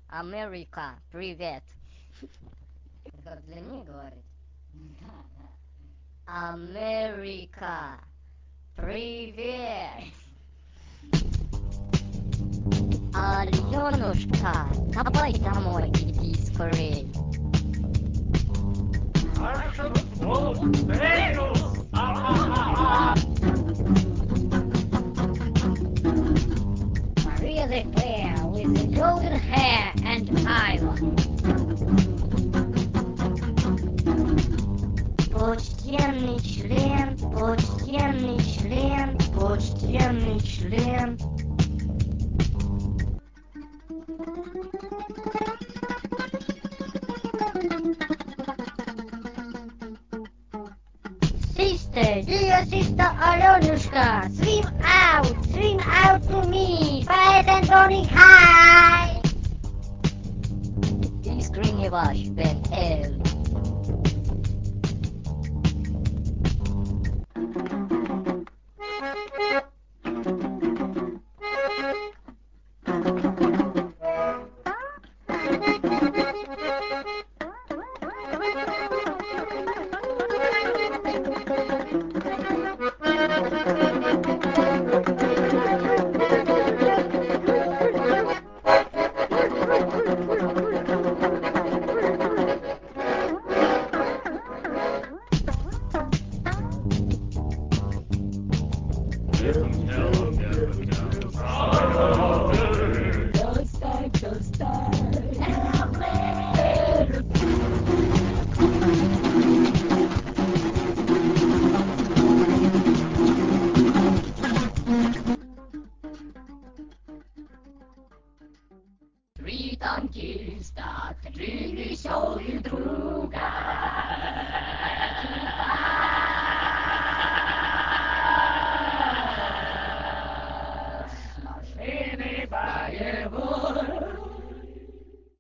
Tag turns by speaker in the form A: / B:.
A: Америка, привет. Как для них говорит? Америка, привет. Аленушка, давай домой, иди скорей. Really fair, with the golden hair and eyes. Почтенный член, почтенный член, почтенный член. Sister, dear sister Alenушка, swim out to me, fast and running high. Искренне Бен Эль. Three donkeys that really show you